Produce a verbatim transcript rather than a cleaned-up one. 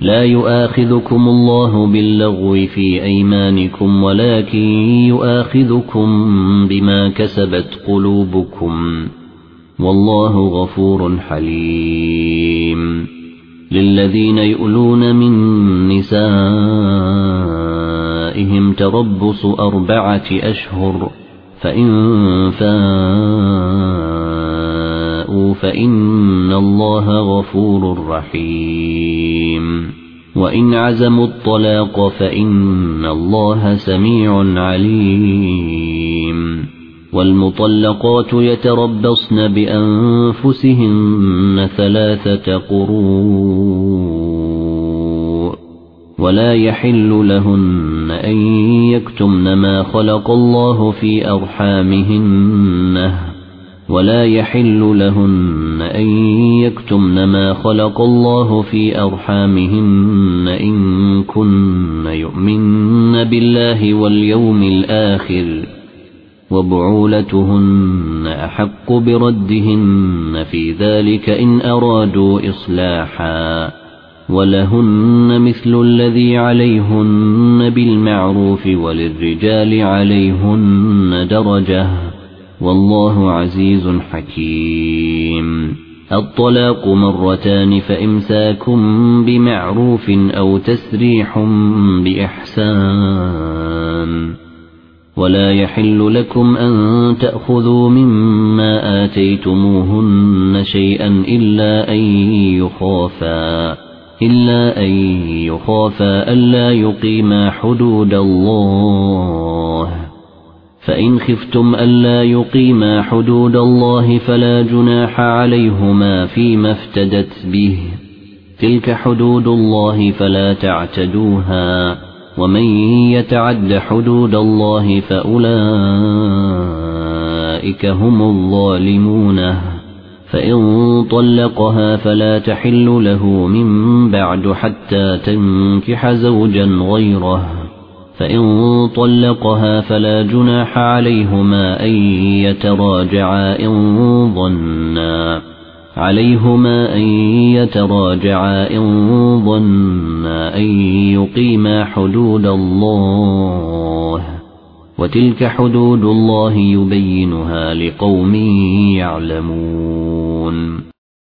لا يؤاخذكم الله باللغو في أيمانكم ولكن يؤاخذكم بما كسبت قلوبكم والله غفور حليم. للذين يؤلون من نسائهم تربص أربعة أشهر فإن فاءوا فإن الله غفور رحيم. وإن عزموا الطلاق فإن الله سميع عليم. والمطلقات يتربصن بأنفسهن ثلاثة قروء ولا يحل لهن أن يكتمن ما خلق الله في أرحامهن ولا يحل لهن أن يكتمن ما خلق الله في أرحامهن إن كن يؤمن بالله واليوم الآخر وبعولتهن أحق بردهن في ذلك إن أرادوا إصلاحا ولهن مثل الذي عليهن بالمعروف وللرجال عليهن درجة والله عزيز حكيم. الطلاق مرتان فإمساكم بمعروف أو تسريح بإحسان ولا يحل لكم أن تأخذوا مما آتيتموهن شيئا إلا أن يخافا إلا أن يخافا ألا يقيما حدود الله فإن خفتم ألا يقيما حدود الله فلا جناح عليهما فيما افتدت به تلك حدود الله فلا تعتدوها ومن يتعد حدود الله فأولئك هم الظالمون. فإن طلقها فلا تحل له من بعد حتى تنكح زوجا غيره فإن طلقها فلا جناح عليهما أن يتراجعا إن ظنا عليهما أن يتراجعا إن ظنا أن يقيما حدود الله وتلك حدود الله يبينها لقوم يعلمون.